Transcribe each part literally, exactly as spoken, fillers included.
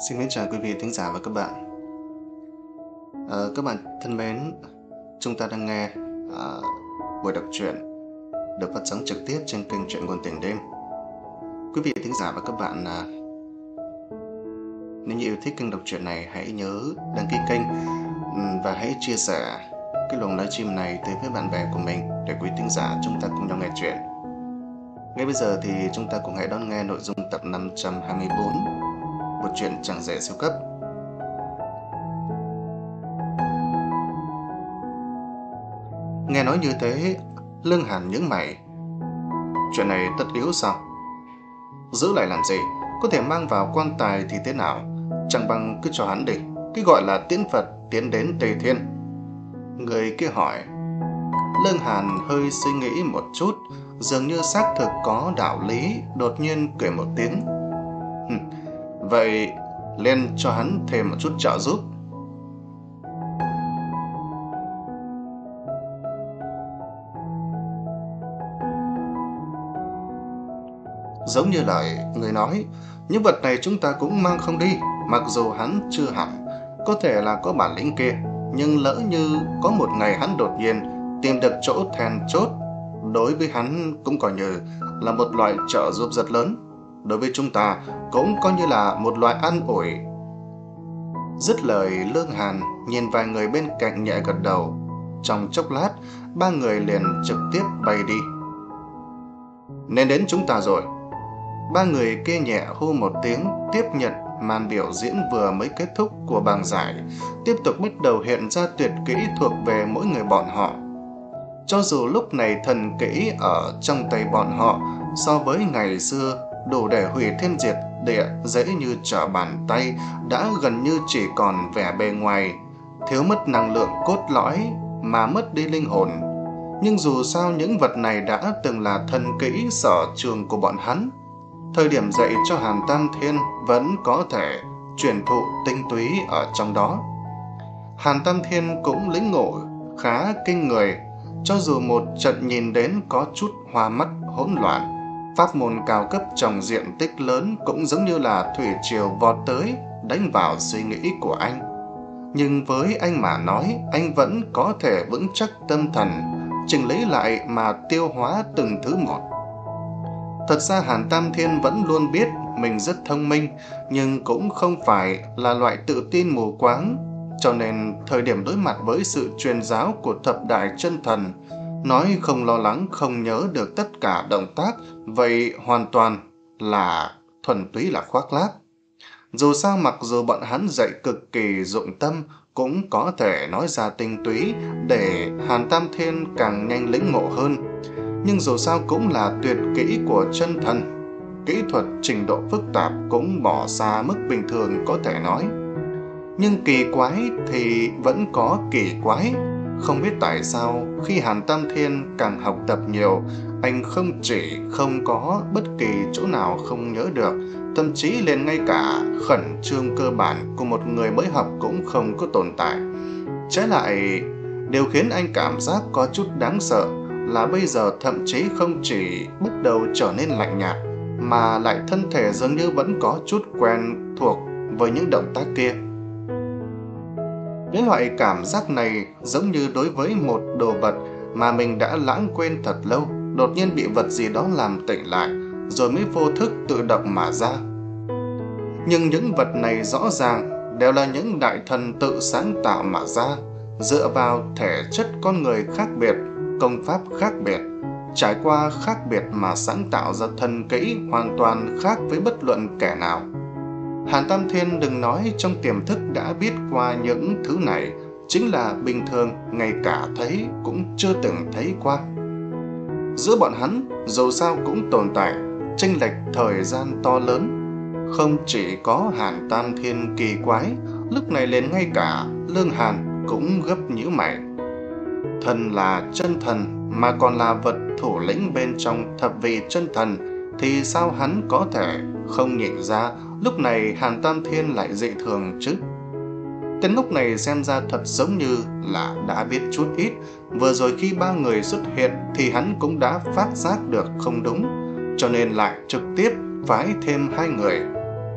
Xin kính chào quý vị thính giả và các bạn. Ờ, các bạn thân mến, chúng ta đang nghe à, buổi đọc truyện được phát sóng trực tiếp trên kênh Truyện Ngôn Tình Đêm. Quý vị thính giả và các bạn, à, nếu như yêu thích kênh đọc truyện này, hãy nhớ đăng ký kênh và hãy chia sẻ cái luồng livestream này tới với bạn bè của mình để quý thính giả chúng ta cùng nhau nghe truyện. Ngay bây giờ thì chúng ta cùng hãy đón nghe nội dung tập năm trăm hai mươi bốn, một truyện Chàng Rể Siêu Cấp. Nghe nói như thế, Lương Hàn nhướng mày. Chuyện này tất yếu sao? Giữ lại làm gì? Có thể mang vào quan tài thì thế nào? Chẳng bằng cứ cho hắn đi. Cái gọi là tiễn Phật tiến đến Tây Thiên. Người kia hỏi. Lương Hàn hơi suy nghĩ một chút, dường như xác thực có đạo lý, đột nhiên cười một tiếng. Vậy lên cho hắn thêm một chút trợ giúp. Giống như lời người nói, những vật này chúng ta cũng mang không đi, mặc dù hắn chưa hẳn có thể là có bản lĩnh kia, nhưng lỡ như có một ngày hắn đột nhiên tìm được chỗ then chốt, đối với hắn cũng coi như là một loại trợ giúp rất lớn, đối với chúng ta cũng coi như là một loại an ủi. Dứt lời, Lương Hàn nhìn vài người bên cạnh nhẹ gật đầu. Trong chốc lát, ba người liền trực tiếp bay đi. Nên đến chúng ta rồi. Ba người kia nhẹ hô một tiếng, tiếp nhận màn biểu diễn vừa mới kết thúc của bảng giải, tiếp tục bắt đầu hiện ra tuyệt kỹ thuộc về mỗi người bọn họ. Cho dù lúc này thần kỹ ở trong tay bọn họ so với ngày xưa đủ để hủy thiên diệt địa dễ như trở bàn tay, đã gần như chỉ còn vẻ bề ngoài, thiếu mất năng lượng cốt lõi mà mất đi linh hồn. Nhưng dù sao những vật này đã từng là thần kỹ sở trường của bọn hắn. Thời điểm dạy cho Hàn Tam Thiên vẫn có thể truyền thụ tinh túy ở trong đó. Hàn Tam Thiên cũng lĩnh ngộ khá kinh người, cho dù một trận nhìn đến có chút hoa mắt hỗn loạn. Pháp môn cao cấp trong diện tích lớn cũng giống như là thủy triều vọt tới, đánh vào suy nghĩ của anh. Nhưng với anh mà nói, anh vẫn có thể vững chắc tâm thần, chỉnh lý lại mà tiêu hóa từng thứ một. Thật ra Hàn Tam Thiên vẫn luôn biết mình rất thông minh, nhưng cũng không phải là loại tự tin mù quáng. Cho nên thời điểm đối mặt với sự truyền giáo của thập đại chân thần, nói không lo lắng không nhớ được tất cả động tác, vậy hoàn toàn là thuần túy là khoác lác. Dù sao mặc dù bọn hắn dạy cực kỳ dụng tâm, cũng có thể nói ra tinh túy để Hàn Tam Thiên càng nhanh lĩnh ngộ hơn. Nhưng dù sao cũng là tuyệt kỹ của chân thần, kỹ thuật trình độ phức tạp cũng bỏ xa mức bình thường có thể nói. Nhưng kỳ quái thì vẫn có kỳ quái. Không biết tại sao khi Hàn Tam Thiên càng học tập nhiều, anh không chỉ không có bất kỳ chỗ nào không nhớ được, thậm chí liền ngay cả khẩn trương cơ bản của một người mới học cũng không có tồn tại. Trái lại, điều khiến anh cảm giác có chút đáng sợ là bây giờ thậm chí không chỉ bắt đầu trở nên lạnh nhạt, mà lại thân thể dường như vẫn có chút quen thuộc với những động tác kia. Cái loại cảm giác này giống như đối với một đồ vật mà mình đã lãng quên thật lâu, đột nhiên bị vật gì đó làm tỉnh lại, rồi mới vô thức tự động mà ra. Nhưng những vật này rõ ràng đều là những đại thần tự sáng tạo mà ra, dựa vào thể chất con người khác biệt, công pháp khác biệt, trải qua khác biệt mà sáng tạo ra thần kỹ hoàn toàn khác với bất luận kẻ nào. Hàn Tam Thiên đừng nói trong tiềm thức đã biết qua những thứ này, chính là bình thường ngay cả thấy cũng chưa từng thấy qua. Giữa bọn hắn dù sao cũng tồn tại chênh lệch thời gian to lớn. Không chỉ có Hàn Tam Thiên kỳ quái, lúc này liền ngay cả Lương Hàn cũng gấp nhíu mày. Thần là chân thần mà còn là vật thủ lĩnh bên trong thập vị chân thần, thì sao hắn có thể không nhìn ra lúc này Hàn Tam Thiên lại dị thường chứ? Tên ngốc này xem ra thật giống như là đã biết chút ít. Vừa rồi khi ba người xuất hiện thì hắn cũng đã phát giác được không đúng, cho nên lại trực tiếp phái thêm hai người.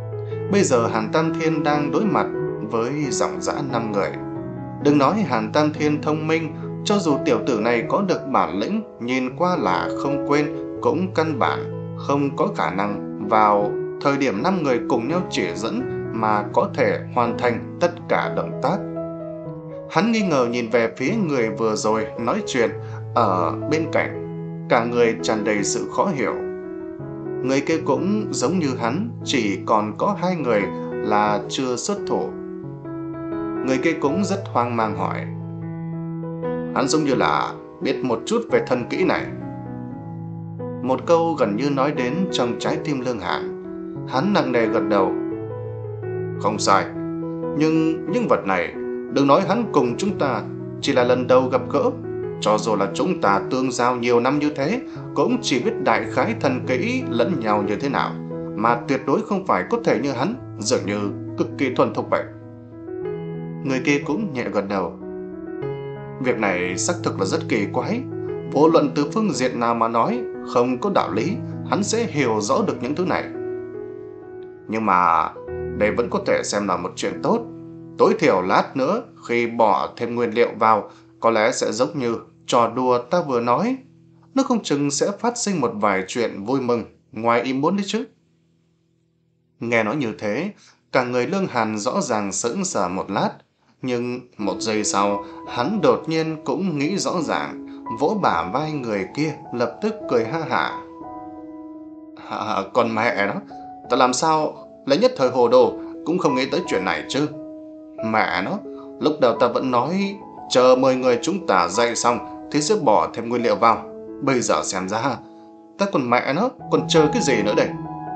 Bây giờ Hàn Tam Thiên đang đối mặt với dòng dã năm người. Đừng nói Hàn Tam Thiên thông minh, cho dù tiểu tử này có được bản lĩnh nhìn qua là không quên, cũng căn bản không có khả năng vào thời điểm năm người cùng nhau chỉ dẫn mà có thể hoàn thành tất cả động tác. Hắn nghi ngờ nhìn về phía người vừa rồi nói chuyện ở bên cạnh, cả người tràn đầy sự khó hiểu. Người kia cũng giống như hắn, chỉ còn có hai người là chưa xuất thủ. Người kia cũng rất hoang mang hỏi. Hắn giống như là biết một chút về thần kỹ này. Một câu gần như nói đến trong trái tim Lương Hàn. Hắn nặng nề gật đầu. Không sai, nhưng những vật này, đừng nói hắn cùng chúng ta chỉ là lần đầu gặp gỡ, cho dù là chúng ta tương giao nhiều năm như thế, cũng chỉ biết đại khái thần kỹ lẫn nhau như thế nào, mà tuyệt đối không phải có thể như hắn, dường như cực kỳ thuần thục vậy. Người kia cũng nhẹ gật đầu. Việc này xác thực là rất kỳ quái. Vô luận từ phương diện nào mà nói, không có đạo lý hắn sẽ hiểu rõ được những thứ này. Nhưng mà đây vẫn có thể xem là một chuyện tốt. Tối thiểu lát nữa khi bỏ thêm nguyên liệu vào, có lẽ sẽ giống như trò đùa ta vừa nói. Nó không chừng sẽ phát sinh một vài chuyện vui mừng ngoài ý muốn đấy chứ. Nghe nói như thế, cả người Lương Hàn rõ ràng sững sờ một lát. Nhưng một giây sau, hắn đột nhiên cũng nghĩ rõ ràng, vỗ bả vai người kia, lập tức cười ha hả. À, còn mẹ nó, ta làm sao lấy nhất thời hồ đồ cũng không nghĩ tới chuyện này chứ. Mẹ nó, lúc đầu ta vẫn nói chờ mười người chúng ta dậy xong thì sẽ bỏ thêm nguyên liệu vào. Bây giờ xem ra, ta còn mẹ nó, còn chờ cái gì nữa đây?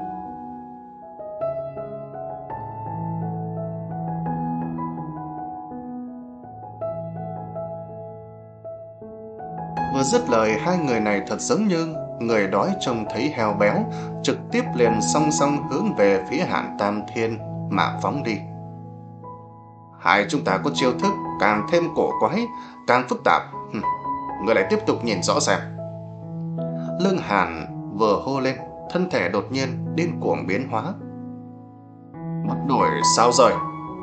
Vừa dứt lời, hai người này thật giống như người đói trông thấy heo béo, trực tiếp liền song song hướng về phía Hàn Tam Thiên mà phóng đi. Hai chúng ta có chiêu thức càng thêm cổ quái, càng phức tạp. Hừm, người lại tiếp tục nhìn rõ xem. Lương Hàn vừa hô lên, thân thể đột nhiên điên cuồng biến hóa. Bắt đuổi sao rồi?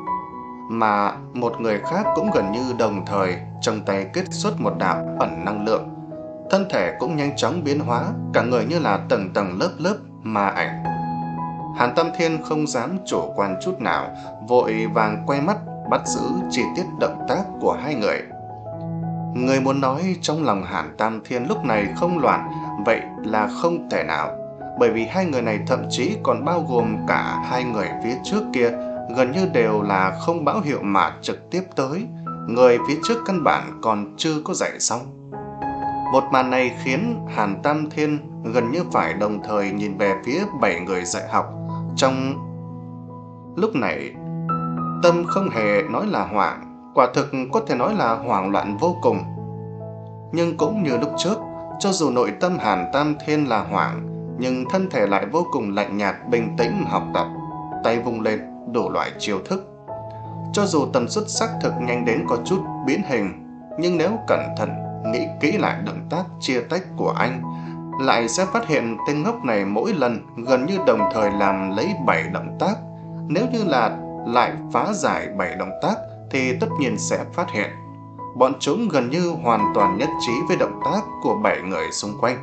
Mà một người khác cũng gần như đồng thời trong tay kết xuất một đạo ẩn năng lượng. Thân thể cũng nhanh chóng biến hóa, cả người như là tầng tầng lớp lớp ma ảnh. Hàn Tam Thiên không dám chủ quan chút nào, vội vàng quay mắt bắt giữ chi tiết động tác của hai người. Người muốn nói trong lòng Hàn Tam Thiên lúc này không loạn, vậy là không thể nào, bởi vì hai người này thậm chí còn bao gồm cả hai người phía trước kia, gần như đều là không báo hiệu mà trực tiếp tới. Người phía trước căn bản còn chưa có dậy xong. Một màn này khiến Hàn Tam Thiên gần như phải đồng thời nhìn về phía bảy người dạy học. Trong lúc này, tâm không hề nói là hoảng, quả thực có thể nói là hoảng loạn vô cùng. Nhưng cũng như lúc trước, cho dù nội tâm Hàn Tam Thiên là hoảng, nhưng thân thể lại vô cùng lạnh nhạt bình tĩnh học tập, tay vung lên đủ loại chiêu thức. Cho dù tần suất xác thực nhanh đến có chút biến hình, nhưng nếu cẩn thận nghĩ kỹ lại động tác chia tách của anh, lại sẽ phát hiện tên ngốc này mỗi lần gần như đồng thời làm lấy bảy động tác. Nếu như là lại phá giải bảy động tác thì tất nhiên sẽ phát hiện bọn chúng gần như hoàn toàn nhất trí với động tác của bảy người xung quanh.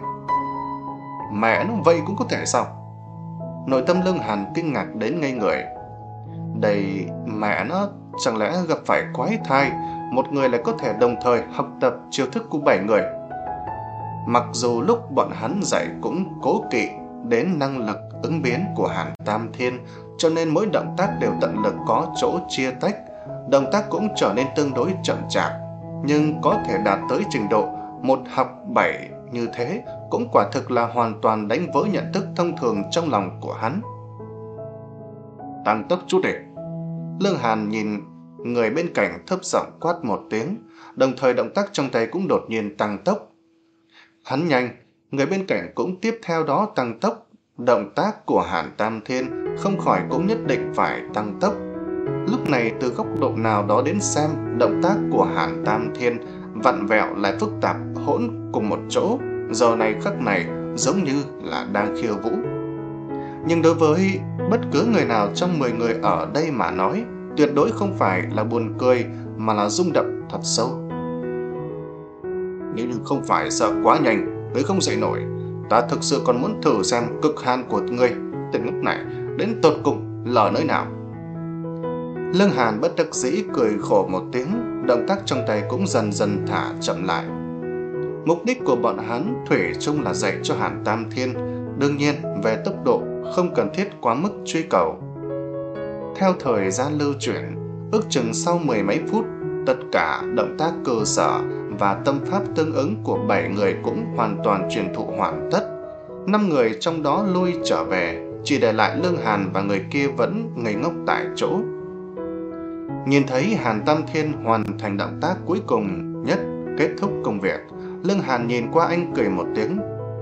Mẹ nó, vậy cũng có thể sao? Nội tâm Lương Hàn kinh ngạc đến ngây người. Đây mẹ nó, chẳng lẽ gặp phải quái thai, một người lại có thể đồng thời học tập chiêu thức của bảy người. Mặc dù lúc bọn hắn dạy cũng cố kỵ đến năng lực ứng biến của Hàn Tam Thiên, cho nên mỗi động tác đều tận lực có chỗ chia tách, động tác cũng trở nên tương đối chậm chạp, nhưng có thể đạt tới trình độ một học bảy như thế cũng quả thực là hoàn toàn đánh vỡ nhận thức thông thường trong lòng của hắn. Tăng tốc chút đi. Lương Hàn nhìn người bên cạnh thấp giọng quát một tiếng, đồng thời động tác trong tay cũng đột nhiên tăng tốc. Hắn nhanh, người bên cạnh cũng tiếp theo đó tăng tốc. Động tác của Hàn Tam Thiên không khỏi cũng nhất định phải tăng tốc. Lúc này từ góc độ nào đó đến xem, động tác của Hàn Tam Thiên vặn vẹo lại phức tạp hỗn cùng một chỗ, giờ này khắc này giống như là đang khiêu vũ. Nhưng đối với Bất cứ người nào trong mười người ở đây mà nói, tuyệt đối không phải là buồn cười mà là rung động thật sâu. Nếu như không phải sợ quá nhanh, ngươi không dậy nổi, ta thực sự còn muốn thử xem cực hạn của ngươi, tên ngốc này, đến tột cùng là ở nơi nào. Lương Hàn bất đắc dĩ cười khổ một tiếng, động tác trong tay cũng dần dần thả chậm lại. Mục đích của bọn hắn thủy chung là dạy cho Hàn Tam Thiên, đương nhiên về tốc độ không cần thiết quá mức truy cầu. Theo thời gian lưu chuyển, ước chừng sau mười mấy phút, tất cả động tác cơ sở và tâm pháp tương ứng của bảy người cũng hoàn toàn truyền thụ hoàn tất. Năm người trong đó lui trở về, chỉ để lại Lương Hàn và người kia vẫn ngây ngốc tại chỗ. Nhìn thấy Hàn Tam Thiên hoàn thành động tác cuối cùng nhất, kết thúc công việc, Lương Hàn nhìn qua anh cười một tiếng.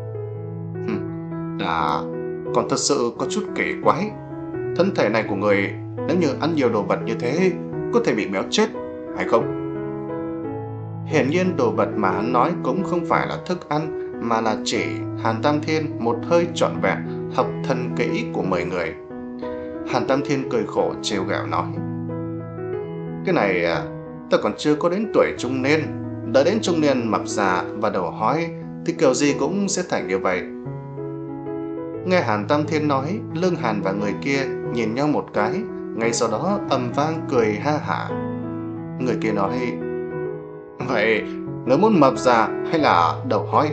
Là còn thật sự có chút kỳ quái. Thân thể này của người nếu như ăn nhiều đồ vật như thế có thể bị béo chết hay không? Hiển nhiên đồ vật mà hắn nói cũng không phải là thức ăn, mà là chỉ Hàn Tam Thiên một hơi trọn vẹn học thần kỹ của mười người. Hàn Tam Thiên cười khổ trêu ghẹo nói: Cái này ta còn chưa có đến tuổi trung niên, đã đến trung niên mập già và đầu hói thì kiểu gì cũng sẽ thành như vậy. Nghe Hàn Tam Thiên nói, Lương Hàn và người kia nhìn nhau một cái, ngay sau đó ầm vang cười ha hả. Người kia nói: Vậy nếu muốn mập già hay là đầu hói?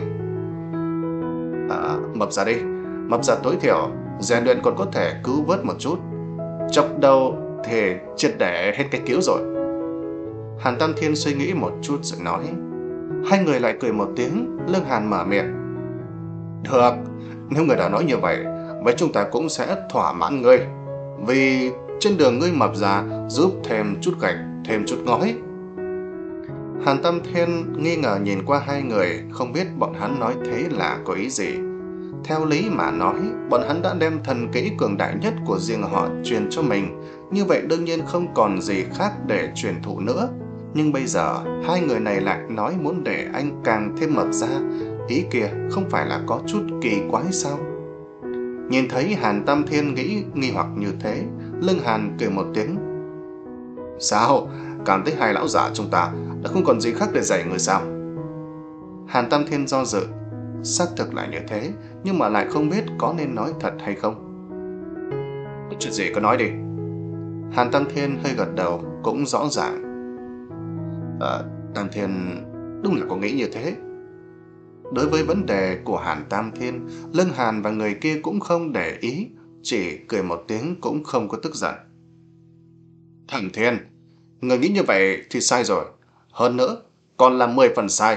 À, mập già đi, mập già tối thiểu rèn luyện còn có thể cứu vớt một chút, chọc đầu thì triệt để hết cái cứu rồi. Hàn Tam Thiên suy nghĩ một chút rồi nói. Hai người lại cười một tiếng. Lương Hàn mở miệng: Được, nếu người đã nói như vậy, vậy chúng ta cũng sẽ thỏa mãn ngươi, vì trên đường ngươi mập già giúp thêm chút gạch, thêm chút ngói. Hàn Tam Thiên nghi ngờ nhìn qua hai người, không biết bọn hắn nói thế là có ý gì. Theo lý mà nói, bọn hắn đã đem thần kỹ cường đại nhất của riêng họ truyền cho mình, như vậy đương nhiên không còn gì khác để truyền thụ nữa. Nhưng bây giờ, hai người này lại nói muốn để anh càng thêm mập ra, ý kia không phải là có chút kỳ quái sao? Nhìn thấy Hàn Tam Thiên nghĩ nghi hoặc như thế, Lương Hàn cười một tiếng. Sao? Cảm thấy hai lão giả chúng ta đã không còn gì khác để dạy người sao? Hàn Tam Thiên do dự. Xác thực là như thế, nhưng mà lại không biết có nên nói thật hay không. Chuyện gì cứ nói đi. Hàn Tam Thiên hơi gật đầu, cũng rõ ràng. À, Tam Thiên đúng là có nghĩ như thế. Đối với vấn đề của Hàn Tam Thiên, Lương Hàn và người kia cũng không để ý, chỉ cười một tiếng cũng không có tức giận. Thằng Thiên, người nghĩ như vậy thì sai rồi. Hơn nữa, còn là mười phần sai.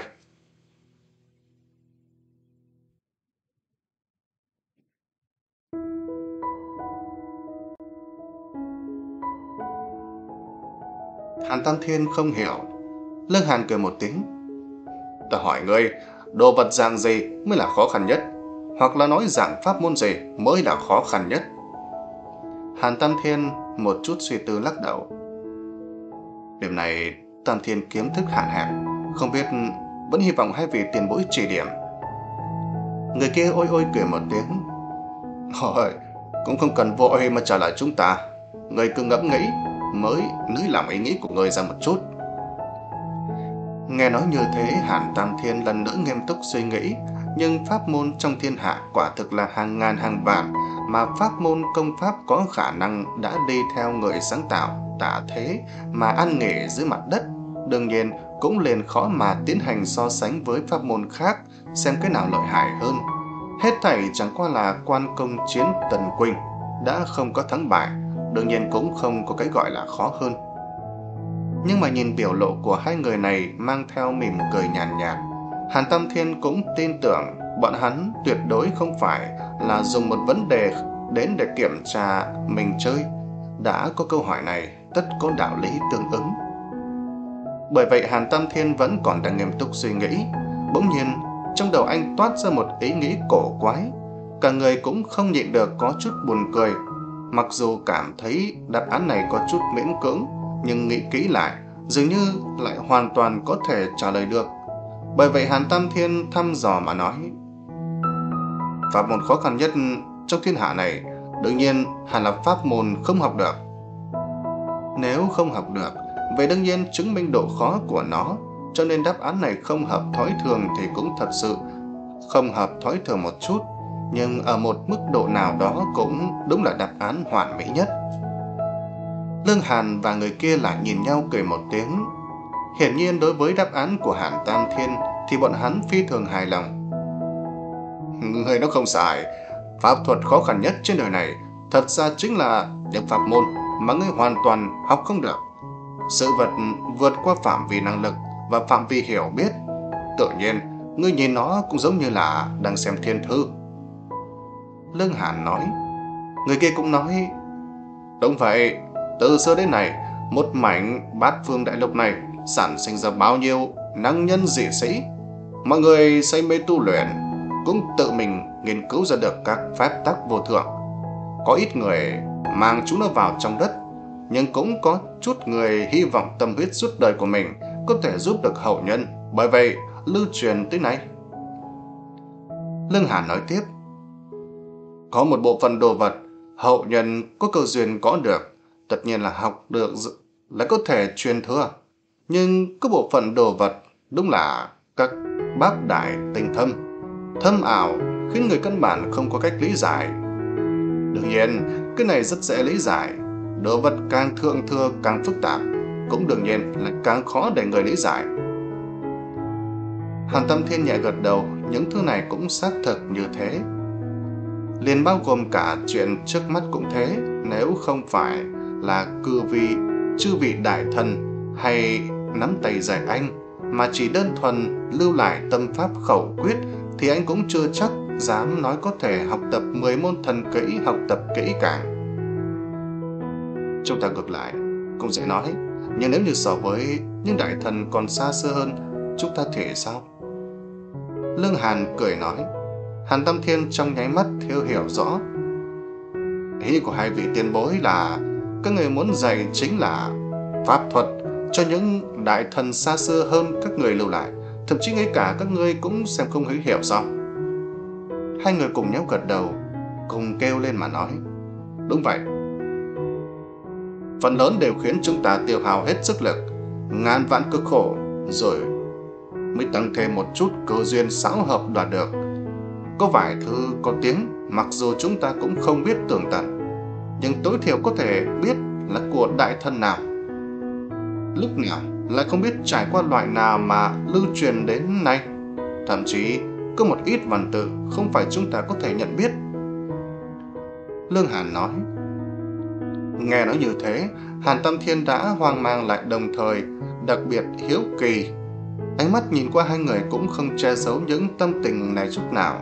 Hàn Tam Thiên không hiểu. Lương Hàn cười một tiếng. Ta hỏi ngươi, đồ vật dạng gì mới là khó khăn nhất? Hoặc là nói dạng pháp môn gì mới là khó khăn nhất? Hàn Tam Thiên một chút suy tư lắc đầu. Điểm này Tam Thiên kiến thức hạn hẹp, không biết, vẫn hy vọng hai vị tiền bối chỉ điểm. Người kia ôi ôi cười một tiếng. Thôi, cũng không cần vội mà trả lời chúng ta. Người cứ ngẫm nghĩ, mới nới lỏng ý nghĩ của người ra một chút. Nghe nói như thế, Hàn Tam Thiên lần nữa nghiêm túc suy nghĩ. Nhưng pháp môn trong thiên hạ quả thực là hàng ngàn hàng vạn, mà pháp môn công pháp có khả năng đã đi theo người sáng tạo tạ thế mà ăn nghỉ dưới mặt đất, đương nhiên cũng liền khó mà tiến hành so sánh với pháp môn khác xem cái nào lợi hại hơn. Hết thảy chẳng qua là quan công chiến tần quỳnh, đã không có thắng bại, đương nhiên cũng không có cái gọi là khó hơn. Nhưng mà nhìn biểu lộ của hai người này mang theo mỉm cười nhàn nhạt, nhạt, Hàn Tam Thiên cũng tin tưởng bọn hắn tuyệt đối không phải là dùng một vấn đề đến để kiểm tra mình chơi. Đã có câu hỏi này, tất có đạo lý tương ứng. Bởi vậy Hàn Tam Thiên vẫn còn đang nghiêm túc suy nghĩ. Bỗng nhiên, trong đầu anh toát ra một ý nghĩ cổ quái. Cả người cũng không nhịn được có chút buồn cười. Mặc dù cảm thấy đáp án này có chút miễn cưỡng, nhưng nghĩ kỹ lại, dường như lại hoàn toàn có thể trả lời được. Bởi vậy Hàn Tam Thiên thăm dò mà nói: pháp môn khó khăn nhất trong thiên hạ này Đương nhiên hẳn là pháp môn không học được. Nếu không học được, vậy đương nhiên chứng minh độ khó của nó, cho nên đáp án này không hợp thói thường thì cũng thật sự không hợp thói thường một chút, nhưng ở một mức độ nào đó cũng đúng là đáp án hoàn mỹ nhất. Lương Hàn và người kia lại nhìn nhau cười một tiếng. Hiển nhiên đối với đáp án của Hàn Tam Thiên thì bọn hắn phi thường hài lòng. Người nó không sai, pháp thuật khó khăn nhất trên đời này thật ra chính là những pháp môn mà ngươi hoàn toàn học không được. Sự vật vượt qua phạm vi năng lực và phạm vi hiểu biết. Tự nhiên, ngươi nhìn nó cũng giống như là đang xem thiên thư. Lương Hàn nói. Người kia cũng nói, đúng vậy, từ xưa đến nay, một mảnh bát phương đại lục này sản sinh ra bao nhiêu năng nhân dị sĩ. Mọi người say mê tu luyện, cũng tự mình nghiên cứu ra được các phép tắc vô thượng. Có ít người mang chúng nó vào trong đất, nhưng cũng có chút người hy vọng tâm huyết suốt đời của mình có thể giúp được hậu nhân, bởi vậy lưu truyền tới nay. Lương Hàn nói tiếp, có một bộ phận đồ vật hậu nhân có cơ duyên có được, tất nhiên là học được là có thể truyền thừa, nhưng có bộ phận đồ vật đúng là các bác đại tinh thâm, thâm ảo khiến người căn bản không có cách lý giải. Đương nhiên, cái này rất dễ lý giải, đồ vật càng thượng thừa càng phức tạp, cũng đương nhiên là càng khó để người lý giải. Hàn Tam Thiên nhẹ gật đầu, những thứ này cũng xác thực như thế. Liền bao gồm cả chuyện trước mắt cũng thế, nếu không phải là cư vị, chư vị đại thần hay nắm tay dạy anh, mà chỉ đơn thuần lưu lại tâm pháp khẩu quyết, thì anh cũng chưa chắc dám nói có thể học tập mười môn thần kỹ học tập kỹ càng. Chúng ta ngược lại, cũng dễ nói, nhưng nếu như so với những đại thần còn xa xưa hơn, chúng ta thì sao? Lương Hàn cười nói. Hàn Tam Thiên trong nháy mắt thiếu hiểu rõ. Ý của hai vị tiền bối là các người muốn dạy chính là pháp thuật cho những đại thần xa xưa hơn các người lưu lại, thậm chí ngay cả các ngươi cũng xem không hữu hiểu sao? Hai người cùng nhau gật đầu, cùng kêu lên mà nói, đúng vậy. Phần lớn đều khiến chúng ta tiêu hao hết sức lực, ngàn vạn cực khổ, rồi mới tăng thêm một chút cơ duyên xảo hợp đoạt được. Có vài thứ có tiếng, mặc dù chúng ta cũng không biết tường tận, nhưng tối thiểu có thể biết là của đại thần nào, lúc nào, lại không biết trải qua loại nào mà lưu truyền đến nay. Thậm chí có một ít văn tự không phải chúng ta có thể nhận biết. Lương Hàn nói. Nghe nói như thế, Hàn Tam Thiên đã hoang mang lại đồng thời đặc biệt hiếu kỳ. Ánh mắt nhìn qua hai người cũng không che giấu những tâm tình này chút nào.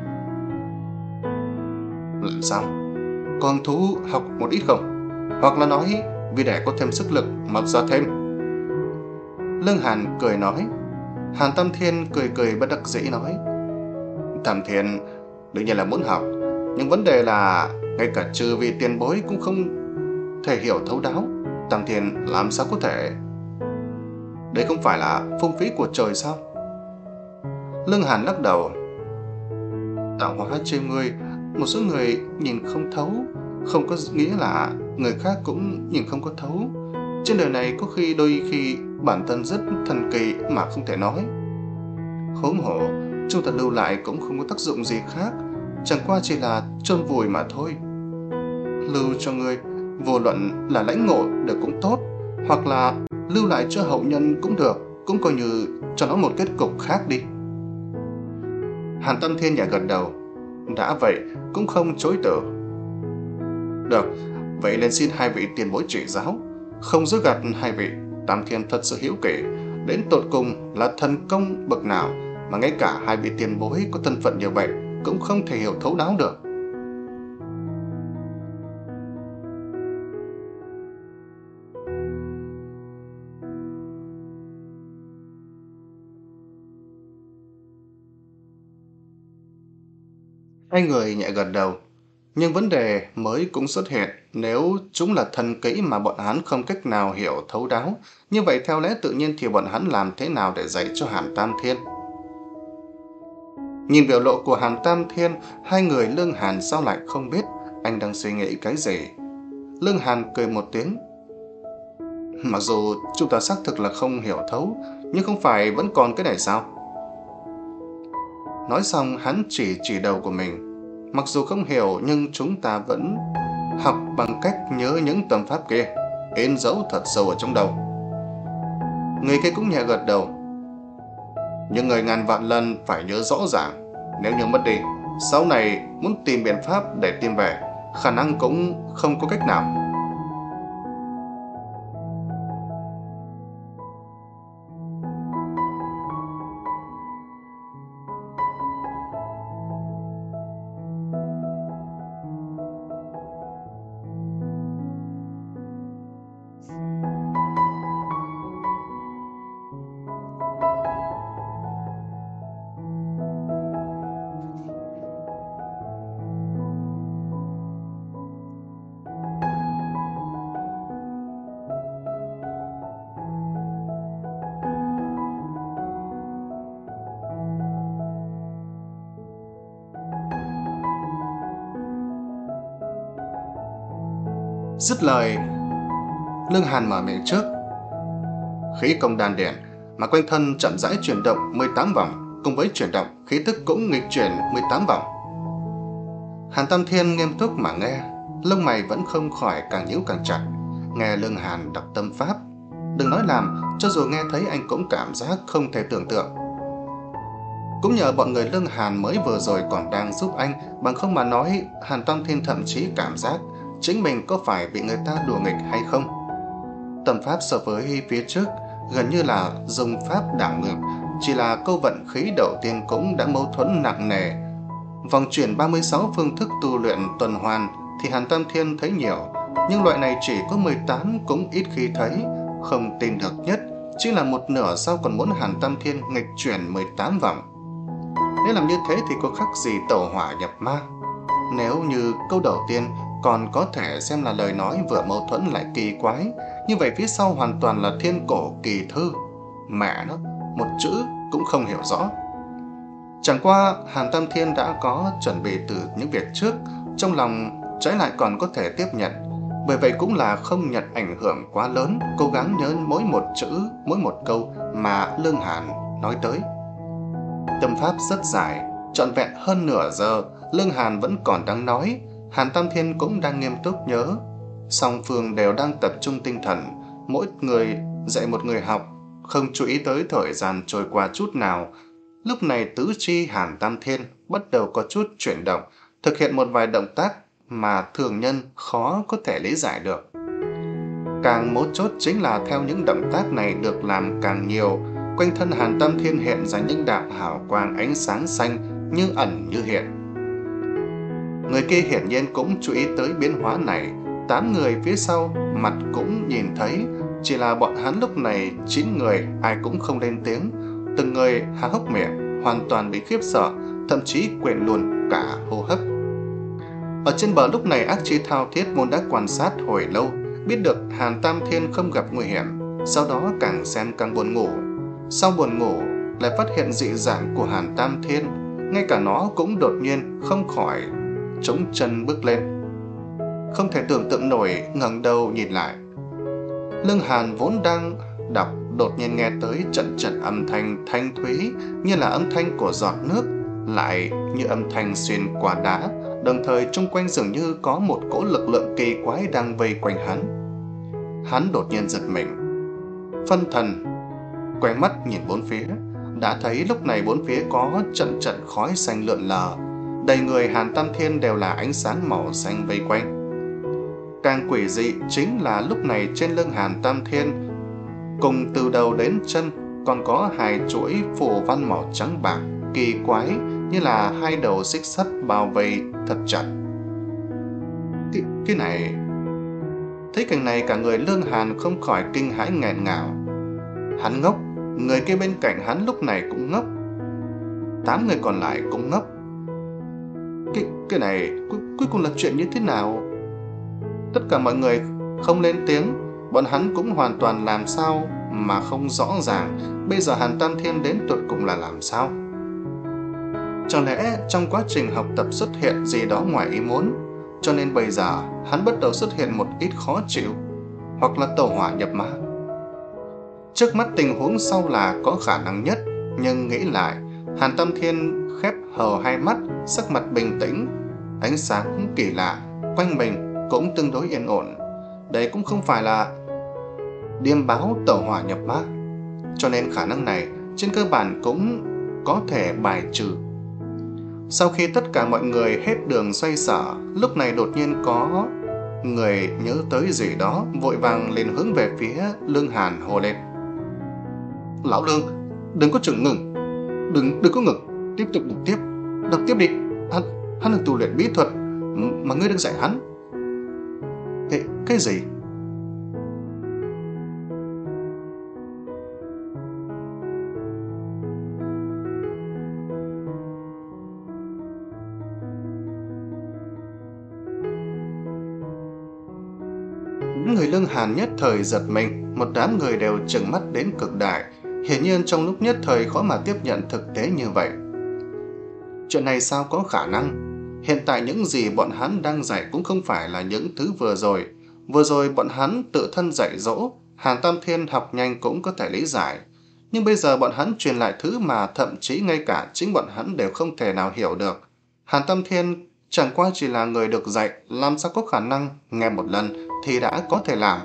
Làm sao? Con thú học một ít không? Hoặc là nói vì để có thêm sức lực mà ra thêm? Lương Hàn cười nói. Hàn Tam Thiên cười cười bất đắc dĩ nói. Tam Thiên đương nhiên là muốn học, nhưng vấn đề là ngay cả trừ vị tiền bối cũng không thể hiểu thấu đáo. Tam Thiên làm sao có thể? Đấy không phải là phung phí của trời sao? Lương Hàn lắc đầu. Tạo hóa trên ngươi, một số người nhìn không thấu, không có nghĩa là người khác cũng nhìn không có thấu. Trên đời này có khi đôi khi bản thân rất thần kỳ mà không thể nói. Huống hồ, chúng ta lưu lại cũng không có tác dụng gì khác, chẳng qua chỉ là chôn vùi mà thôi. Lưu cho ngươi, vô luận là lãnh ngộ được cũng tốt, hoặc là lưu lại cho hậu nhân cũng được, cũng coi như cho nó một kết cục khác đi. Hàn Tam Thiên nhẹ gật đầu. Đã vậy cũng không chối từ. Được, vậy nên xin hai vị tiền bối chỉ giáo. Không dối gạt hai vị, Tam Thiên thật sự hiếu kỳ, đến tột cùng là thần công bậc nào mà ngay cả hai vị tiền bối có thân phận như vậy cũng không thể hiểu thấu đáo được. Hai người nhẹ gật đầu, nhưng vấn đề mới cũng xuất hiện. Nếu chúng là thần kỹ mà bọn hắn không cách nào hiểu thấu đáo, như vậy theo lẽ tự nhiên thì bọn hắn làm thế nào để dạy cho Hàn Tam Thiên? Nhìn biểu lộ của Hàn Tam Thiên, hai người Lương Hàn sao lại không biết anh đang suy nghĩ cái gì? Lương Hàn cười một tiếng. Mặc dù chúng ta xác thực là không hiểu thấu, nhưng không phải vẫn còn cái này sao? Nói xong hắn chỉ chỉ đầu của mình. Mặc dù không hiểu nhưng chúng ta vẫn học bằng cách nhớ những tâm pháp kia, in dấu thật sâu ở trong đầu. Người kia cũng nhẹ gật đầu. Nhưng người ngàn vạn lần phải nhớ rõ ràng, nếu như mất đi, sau này muốn tìm biện pháp để tìm về, khả năng cũng không có cách nào. Dứt lời, Lương Hàn mở miệng trước. Khí công đan điển mà quanh thân chậm rãi chuyển động mười tám vòng, cùng với chuyển động khí tức cũng nghịch chuyển mười tám vòng. Hàn Tam Thiên nghiêm túc mà nghe, lông mày vẫn không khỏi càng nhíu càng chặt. Nghe Lương Hàn đọc tâm pháp, đừng nói làm, cho dù nghe thấy anh cũng cảm giác không thể tưởng tượng. Cũng nhờ bọn người Lương Hàn mới vừa rồi còn đang giúp anh, bằng không mà nói Hàn Tam Thiên thậm chí cảm giác chính mình có phải bị người ta đùa nghịch hay không. Tâm pháp so với phía trước gần như là dùng pháp đảo ngược, chỉ là câu vận khí đầu tiên cũng đã mâu thuẫn nặng nề. Vòng chuyển ba mươi sáu phương thức tu luyện tuần hoàn thì Hàn Tam Thiên thấy nhiều, nhưng loại này chỉ có mười tám cũng ít khi thấy. Không tin được nhất chỉ là một nửa sau còn muốn Hàn Tam Thiên nghịch chuyển mười tám vòng. Nếu làm như thế thì có khác gì tẩu hỏa nhập ma. Nếu như câu đầu tiên còn có thể xem là lời nói vừa mâu thuẫn lại kỳ quái, như vậy phía sau hoàn toàn là thiên cổ kỳ thư. Mẹ nó, một chữ cũng không hiểu rõ. Chẳng qua Hàn Tam Thiên đã có chuẩn bị từ những việc trước, trong lòng trái lại còn có thể tiếp nhận. Bởi vậy cũng là không nhận ảnh hưởng quá lớn, cố gắng nhớ mỗi một chữ, mỗi một câu mà Lương Hàn nói tới. Tâm pháp rất dài, trọn vẹn hơn nửa giờ, Lương Hàn vẫn còn đang nói, Hàn Tam Thiên cũng đang nghiêm túc nhớ. Song phương đều đang tập trung tinh thần, mỗi người dạy một người học, không chú ý tới thời gian trôi qua chút nào. Lúc này tứ chi Hàn Tam Thiên bắt đầu có chút chuyển động, thực hiện một vài động tác mà thường nhân khó có thể lý giải được. Càng mấu chốt chính là theo những động tác này được làm càng nhiều, quanh thân Hàn Tam Thiên hiện ra những đạo hào quang ánh sáng xanh như ẩn như hiện. Người kia hiển nhiên cũng chú ý tới biến hóa này, tám người phía sau mặt cũng nhìn thấy, chỉ là bọn hắn lúc này chín người ai cũng không lên tiếng, từng người há hốc miệng, hoàn toàn bị khiếp sợ, thậm chí quên luôn cả hô hấp. Ở trên bờ lúc này Ác Chi Thao Thiết Môn đã quan sát hồi lâu, biết được Hàn Tam Thiên không gặp nguy hiểm, sau đó càng xem càng buồn ngủ. Sau buồn ngủ lại phát hiện dị dạng của Hàn Tam Thiên, ngay cả nó cũng đột nhiên không khỏi chống chân bước lên. Không thể tưởng tượng nổi, ngẩng đầu nhìn lại. Lương Hàn vốn đang đọc, đột nhiên nghe tới trận trận âm thanh thanh thúy, như là âm thanh của giọt nước, lại như âm thanh xuyên qua đá, đồng thời chung quanh dường như có một cỗ lực lượng kỳ quái đang vây quanh hắn. Hắn đột nhiên giật mình, phân thần, quay mắt nhìn bốn phía, đã thấy lúc này bốn phía có trận trận khói xanh lượn lờ, đầy người Hàn Tam Thiên đều là ánh sáng màu xanh vây quanh. Càng quỷ dị chính là lúc này trên lưng Hàn Tam Thiên, cùng từ đầu đến chân còn có hai chuỗi phù văn màu trắng bạc, kỳ quái như là hai đầu xích sắt bao vây thật chặt. Cái, cái này... Thấy cảnh này cả người Lương Hàn không khỏi kinh hãi nghẹn ngào. Hắn ngốc, người kia bên cạnh hắn lúc này cũng ngốc. Tám người còn lại cũng ngốc. Cái, cái này cuối, cuối cùng là chuyện như thế nào? Tất cả mọi người không lên tiếng, bọn hắn cũng hoàn toàn làm sao mà không rõ ràng bây giờ Hàn Tam Thiên đến tột cùng là làm sao. Chẳng lẽ trong quá trình học tập xuất hiện gì đó ngoài ý muốn? cho nên bây giờ hắn bắt đầu xuất hiện một ít khó chịu, hoặc là tẩu hỏa nhập ma. Trước mắt tình huống sau là có khả năng nhất, nhưng nghĩ lại, Hàn Tam Thiên khép hờ hai mắt, sắc mặt bình tĩnh, ánh sáng kỳ lạ, quanh mình cũng tương đối yên ổn. Đây cũng không phải là điềm báo tẩu hỏa nhập ma, cho nên khả năng này trên cơ bản cũng có thể bài trừ. Sau khi tất cả mọi người hết đường xoay sở, lúc này đột nhiên có người nhớ tới gì đó, vội vàng liền hướng về phía Lương Hàn hô lên: Lão Lương, đừng có chừng ngừng, đừng đừng có ngừng, tiếp tục đọc tiếp, đọc tiếp đi. Hắn hắn được tu luyện bí thuật mà ngươi đang dạy hắn. Cái cái gì? Những người Lương Hàn nhất thời giật mình, một đám người đều trừng mắt đến cực đại, hiển nhiên trong lúc nhất thời khó mà tiếp nhận thực tế như vậy. Chuyện này sao có khả năng? Hiện tại những gì bọn hắn đang dạy cũng không phải là những thứ vừa rồi. Vừa rồi bọn hắn tự thân dạy dỗ, Hàn Tam Thiên học nhanh cũng có thể lý giải. Nhưng bây giờ bọn hắn truyền lại thứ mà thậm chí ngay cả chính bọn hắn đều không thể nào hiểu được. Hàn Tam Thiên chẳng qua chỉ là người được dạy, làm sao có khả năng nghe một lần thì đã có thể làm.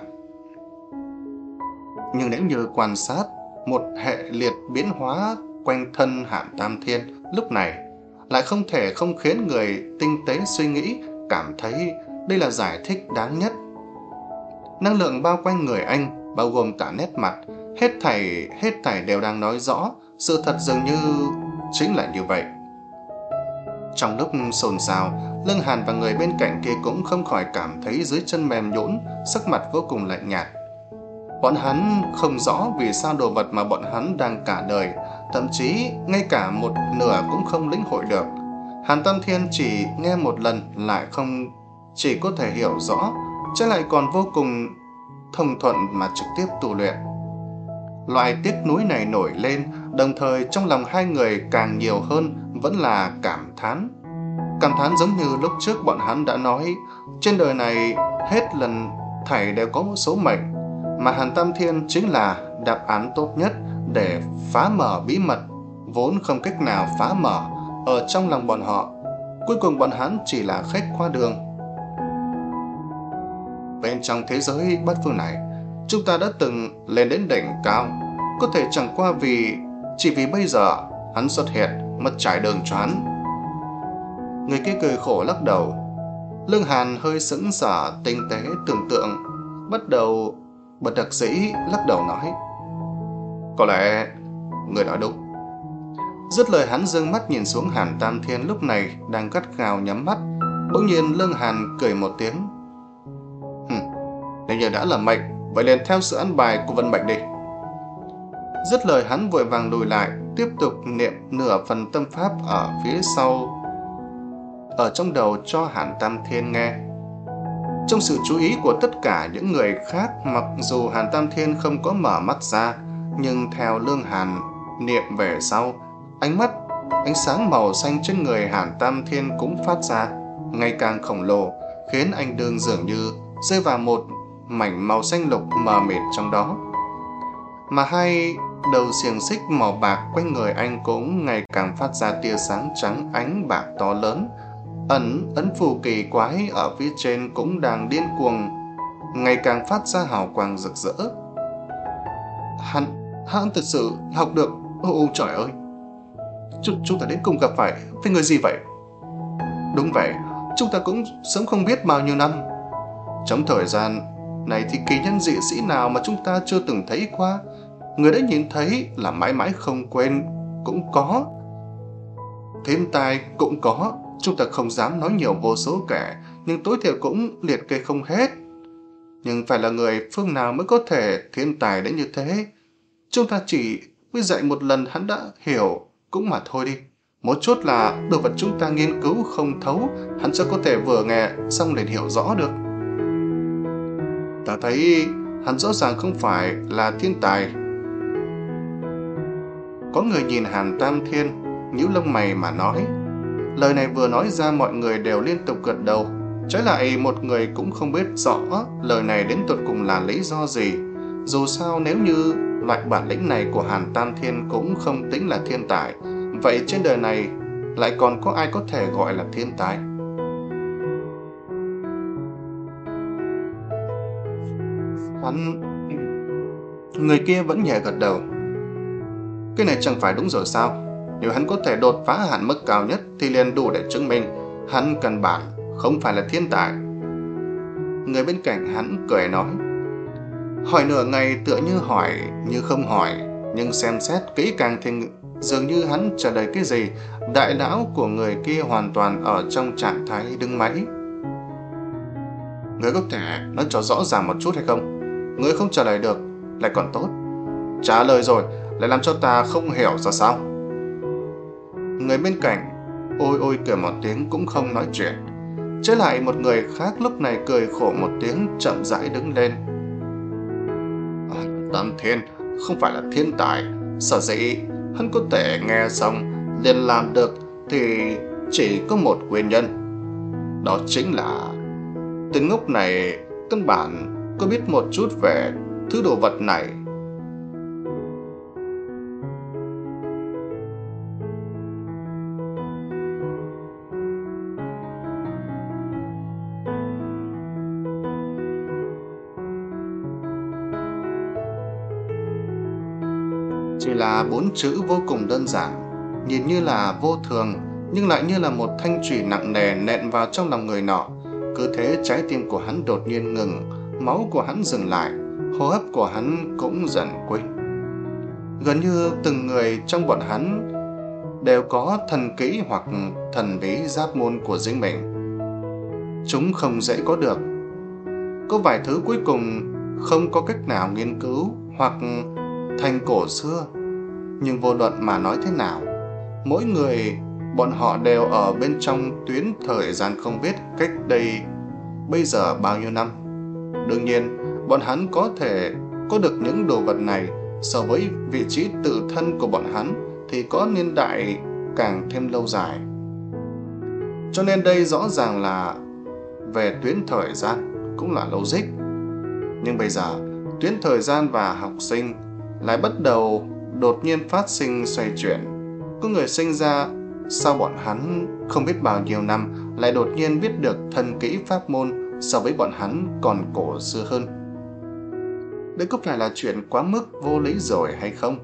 Nhưng nếu như quan sát một hệ liệt biến hóa quanh thân Hàn Tam Thiên lúc này, lại không thể không khiến người tinh tế suy nghĩ cảm thấy đây là giải thích đáng nhất. Năng lượng bao quanh người anh, bao gồm cả nét mặt, hết thảy hết thảy đều đang nói rõ sự thật dường như chính là như vậy. Trong lúc xôn xao, Lương Hàn và người bên cạnh kia cũng không khỏi cảm thấy dưới chân mềm nhũn, sắc mặt vô cùng lạnh nhạt. Bọn hắn không rõ vì sao đồ vật mà bọn hắn đang cả đời, thậm chí ngay cả một nửa cũng không lĩnh hội được. Hàn Tam Thiên chỉ nghe một lần lại không chỉ có thể hiểu rõ, trái lại còn vô cùng thông thuận mà trực tiếp tu luyện. Loại tiếc nuối này nổi lên, đồng thời trong lòng hai người càng nhiều hơn vẫn là cảm thán. Cảm thán giống như lúc trước bọn hắn đã nói, trên đời này hết lần thảy đều có một số mệnh, mà Hàn Tam Thiên chính là đáp án tốt nhất để phá mở bí mật vốn không cách nào phá mở ở trong lòng bọn họ. Cuối cùng bọn hắn chỉ là khách qua đường. Bên trong thế giới bát phương này, chúng ta đã từng lên đến đỉnh cao, có thể chẳng qua vì chỉ vì bây giờ hắn xuất hiện mất trải đường cho hắn. Người kia cười khổ lắc đầu. Lương Hàn hơi sững sờ, tinh tế tưởng tượng, bắt đầu bất đắc dĩ lắc đầu nói: Có lẽ người nói đúng. Dứt lời hắn dương mắt nhìn xuống Hàn Tam Thiên lúc này đang gắt gao nhắm mắt. Bỗng nhiên Lương Hàn cười một tiếng: Hừm, nếu như đã là mệnh, vậy liền theo sự ăn bài của vận mệnh đi. Dứt lời hắn vội vàng lùi lại, tiếp tục niệm nửa phần tâm pháp ở phía sau ở trong đầu cho Hàn Tam Thiên nghe. Trong sự chú ý của tất cả những người khác, mặc dù Hàn Tam Thiên không có mở mắt ra, nhưng theo Lương Hàn niệm về sau, ánh mắt, ánh sáng màu xanh trên người Hàn Tam Thiên cũng phát ra, ngày càng khổng lồ, khiến anh đương dường như rơi vào một mảnh màu xanh lục mờ mịt trong đó. Mà hai đầu xiềng xích màu bạc quanh người anh cũng ngày càng phát ra tia sáng trắng ánh bạc to lớn. Ấn ấn phù kỳ quái ở phía trên cũng đang điên cuồng, ngày càng phát ra hào quang rực rỡ. Hắn, hắn thật sự học được. Ồ, ồ trời ơi, chúng, chúng ta đến cùng gặp phải với người gì vậy? Đúng vậy, chúng ta cũng sống không biết bao nhiêu năm. Trong thời gian này thì kỳ nhân dị sĩ nào mà chúng ta chưa từng thấy qua, người đã nhìn thấy là mãi mãi không quên cũng có, thiên tai cũng có. Chúng ta không dám nói nhiều vô số kể, nhưng tối thiểu cũng liệt kê không hết. Nhưng phải là người phương nào mới có thể thiên tài đến như thế? Chúng ta chỉ mới dạy một lần hắn đã hiểu cũng mà thôi đi. Một chút là đồ vật chúng ta nghiên cứu không thấu, hắn sẽ có thể vừa nghe xong liền hiểu rõ được. Ta thấy hắn rõ ràng không phải là thiên tài. Có người nhìn Hàn Tam Thiên, nhíu lông mày mà nói. Lời này vừa nói ra mọi người đều liên tục gật đầu. Trái lại một người cũng không biết rõ lời này đến tột cùng là lý do gì. Dù sao nếu như loại bản lĩnh này của Hàn Tam Thiên cũng không tính là thiên tài, vậy trên đời này lại còn có ai có thể gọi là thiên tài? Hắn... Người kia vẫn nhẹ gật đầu. Cái này chẳng phải đúng rồi sao? Nếu hắn có thể đột phá hạn mức cao nhất thì liền đủ để chứng minh hắn căn bản không phải là thiên tài. Người bên cạnh hắn cười nói. Hỏi nửa ngày tựa như hỏi như không hỏi, nhưng xem xét kỹ càng thì dường như hắn trả lời cái gì, đại não của người kia hoàn toàn ở trong trạng thái đứng máy. Người có thể nói cho rõ ràng một chút hay không? Người không trả lời được lại còn tốt, trả lời rồi lại làm cho ta không hiểu ra sao? Người bên cạnh ôi ôi cười một tiếng cũng không nói chuyện. Trái lại một người khác lúc này cười khổ một tiếng, chậm rãi đứng lên. À, Tam Thiên không phải là thiên tài, sở dĩ hắn có thể nghe xong liền làm được thì chỉ có một nguyên nhân, đó chính là tên ngốc này căn bản có biết một chút về thứ đồ vật này. Chỉ là bốn chữ vô cùng đơn giản, nhìn như là vô thường nhưng lại như là một thanh chùy nặng nề nện vào trong lòng người nọ. Cứ thế trái tim của hắn đột nhiên ngừng, máu của hắn dừng lại, hô hấp của hắn cũng dần quên. Gần như từng người trong bọn hắn đều có thần kỹ hoặc thần bí giáp môn của riêng mình. Chúng không dễ có được. Có vài thứ cuối cùng không có cách nào nghiên cứu hoặc thành cổ xưa, nhưng vô luận mà nói thế nào, mỗi người bọn họ đều ở bên trong tuyến thời gian không biết cách đây bây giờ bao nhiêu năm. Đương nhiên bọn hắn có thể có được những đồ vật này so với vị trí tự thân của bọn hắn thì có niên đại càng thêm lâu dài. Cho nên đây rõ ràng là về tuyến thời gian cũng là logic. Nhưng bây giờ tuyến thời gian và học sinh lại bắt đầu đột nhiên phát sinh xoay chuyển. Có người sinh ra sau bọn hắn không biết bao nhiêu năm lại đột nhiên biết được thần kỹ pháp môn so với bọn hắn còn cổ xưa hơn. Đây có phải là chuyện quá mức vô lý rồi hay không?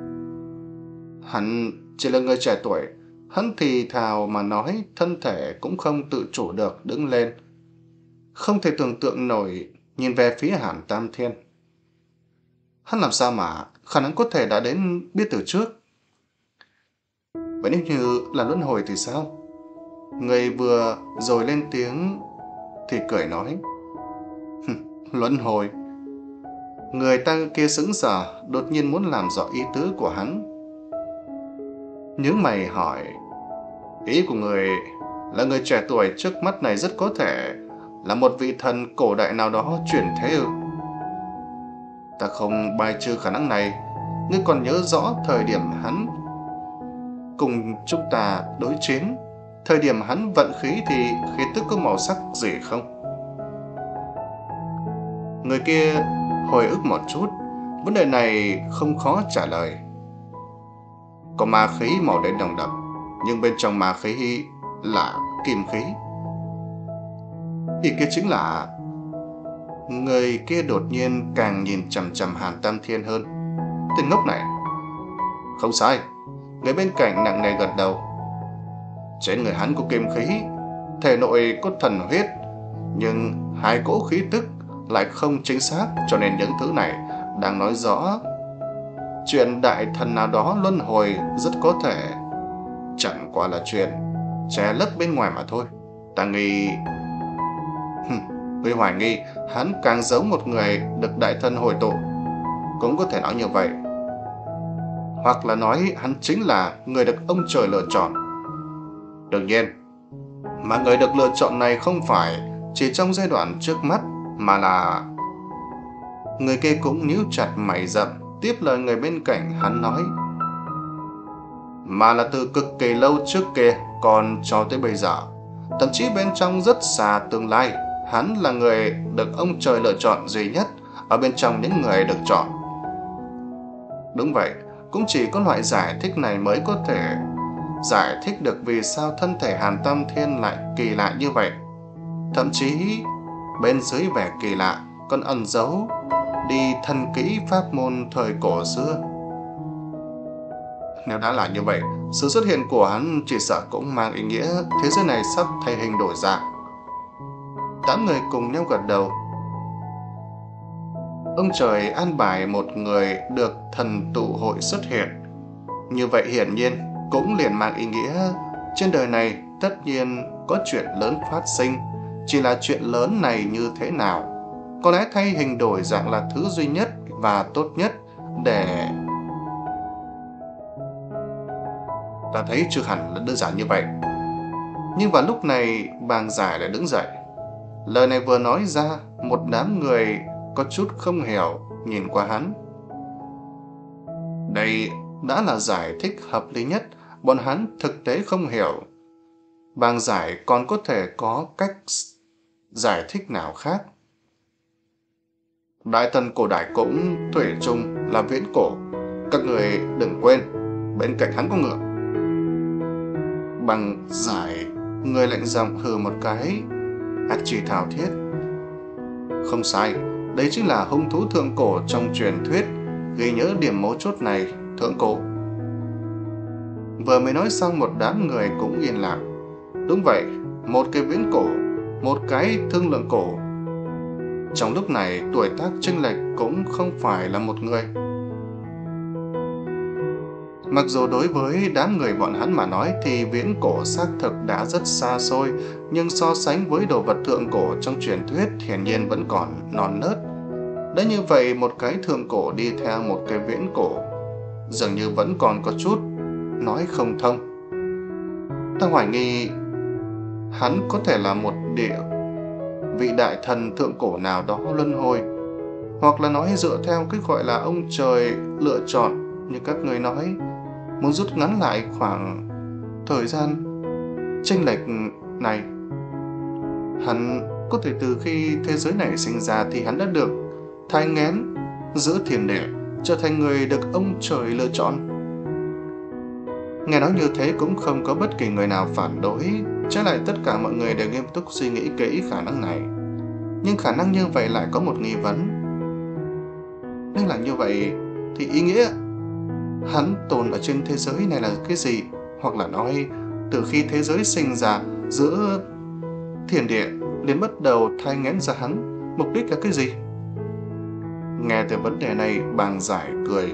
Hắn chỉ là người trẻ tuổi. Hắn thì thào mà nói, thân thể cũng không tự chủ được đứng lên. Không thể tưởng tượng nổi nhìn về phía Hàn Tam Thiên. Hắn làm sao mà khả năng có thể đã đến biết từ trước? Vậy nếu như là luân hồi thì sao? Người vừa rồi lên tiếng thì cười nói. Luân hồi? Người ta kia sững sờ, đột nhiên muốn làm rõ ý tứ của hắn. Nhướng mày hỏi, ý của người là người trẻ tuổi trước mắt này rất có thể là một vị thần cổ đại nào đó chuyển thế ư? Ta không bài trừ khả năng này. Ngươi còn nhớ rõ thời điểm hắn cùng chúng ta đối chiến, thời điểm hắn vận khí thì khí tức có màu sắc gì không? Người kia hồi ức một chút, vấn đề này không khó trả lời. Có ma khí màu đen đồng đậm, nhưng bên trong ma khí là kim khí. Ý kia chính là... Người kia đột nhiên càng nhìn chằm chằm Hàn Tam Thiên hơn. Tên ngốc này. Không sai. Người bên cạnh nặng nề gật đầu. Trên người hắn có kim khí, thể nội có thần huyết, nhưng hai cỗ khí tức lại không chính xác, cho nên những thứ này đang nói rõ chuyện đại thần nào đó luân hồi rất có thể chẳng qua là chuyện che lấp bên ngoài mà thôi. Ta nghi... Huy hoài nghi hắn càng giống một người được đại thân hồi tụ. Cũng có thể nói như vậy. Hoặc là nói hắn chính là người được ông trời lựa chọn. Đương nhiên, mà người được lựa chọn này không phải chỉ trong giai đoạn trước mắt, mà là... Người kia cũng nhíu chặt mày rậm, tiếp lời người bên cạnh hắn nói. Mà là từ cực kỳ lâu trước kia, còn cho tới bây giờ, Thậm chí bên trong rất xa tương lai, hắn là người được ông trời lựa chọn duy nhất ở bên trong những người được chọn. Đúng vậy, cũng chỉ có loại giải thích này mới có thể giải thích được vì sao thân thể Hàn Tam Thiên lại kỳ lạ như vậy. Thậm chí, bên dưới vẻ kỳ lạ còn ẩn giấu đi thần kỹ pháp môn thời cổ xưa. Nếu đã là như vậy, sự xuất hiện của hắn chỉ sợ cũng mang ý nghĩa thế giới này sắp thay hình đổi dạng. Tám người cùng nhau gật đầu. Ông trời an bài một người được thần tụ hội xuất hiện. Như vậy hiển nhiên cũng liền mang ý nghĩa trên đời này tất nhiên có chuyện lớn phát sinh. Chỉ là chuyện lớn này như thế nào? Có lẽ thay hình đổi dạng là thứ duy nhất và tốt nhất để... Ta thấy chưa hẳn là đơn giản như vậy. Nhưng vào lúc này Bàng Giải lại đứng dậy. Lời này vừa nói ra, một đám người có chút không hiểu nhìn qua hắn. Đây đã là giải thích hợp lý nhất, bọn hắn thực tế không hiểu. Bàng Giải còn có thể có cách giải thích nào khác. Đại thần cổ đại cũng thủy chung là viễn cổ. Các người đừng quên, bên cạnh hắn có ngựa. Bàng Giải, người lạnh giọng hừ một cái, ác chỉ thảo thiết. Không sai, đấy chính là hung thú thượng cổ trong truyền thuyết. Ghi nhớ điểm mấu chốt này, thượng cổ. Vừa mới nói xong một đám người cũng yên lặng. Đúng vậy, một cái viễn cổ, một cái thương lượng cổ. Trong lúc này tuổi tác chênh lệch cũng không phải là một người. Mặc dù đối với đám người bọn hắn mà nói thì viễn cổ xác thực đã rất xa xôi, nhưng so sánh với đồ vật thượng cổ trong truyền thuyết hiển nhiên vẫn còn non nớt. Đã như vậy một cái thượng cổ đi theo một cái viễn cổ, dường như vẫn còn có chút nói không thông. Ta hoài nghi hắn có thể là một địa vị đại thần thượng cổ nào đó luân hồi, hoặc là nói dựa theo cái gọi là ông trời lựa chọn như các người nói, muốn rút ngắn lại khoảng thời gian chênh lệch này. Hắn có thể từ khi thế giới này sinh ra thì hắn đã được thai nghén giữa thiên địa, trở thành người được ông trời lựa chọn. Nghe nói như thế cũng không có bất kỳ người nào phản đối, trái lại tất cả mọi người đều nghiêm túc suy nghĩ kỹ khả năng này. Nhưng khả năng như vậy lại có một nghi vấn. Nếu là như vậy thì ý nghĩa hắn tồn ở trên thế giới này là cái gì? Hoặc là nói từ khi thế giới sinh ra giữa thiên địa liền bắt đầu thai nghén ra hắn, mục đích là cái gì? Nghe tới vấn đề này, Bàng Giải cười.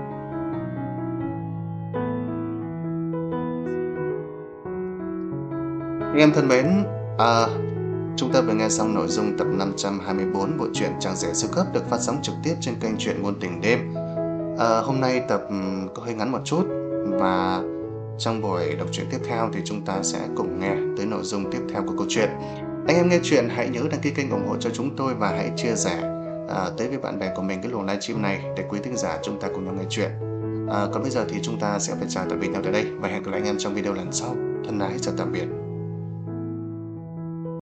Anh em thân mến, à, chúng ta vừa nghe xong nội dung tập năm trăm hai mươi bốn bộ truyện Chàng Rể Siêu Cấp được phát sóng trực tiếp trên kênh Truyện Ngôn Tình Đêm. À, hôm nay tập có hơi ngắn một chút, và trong buổi đọc truyện tiếp theo thì chúng ta sẽ cùng nghe tới nội dung tiếp theo của câu chuyện. Anh em nghe chuyện hãy nhớ đăng ký kênh ủng hộ cho chúng tôi và hãy chia sẻ à, tới với bạn bè của mình cái luồng livestream này để quý thính giả chúng ta cùng nhau nghe chuyện. À, còn bây giờ thì chúng ta sẽ phải chào tạm biệt nhau tại đây và hẹn gặp lại anh em trong video lần sau. Thân ái chào tạm biệt.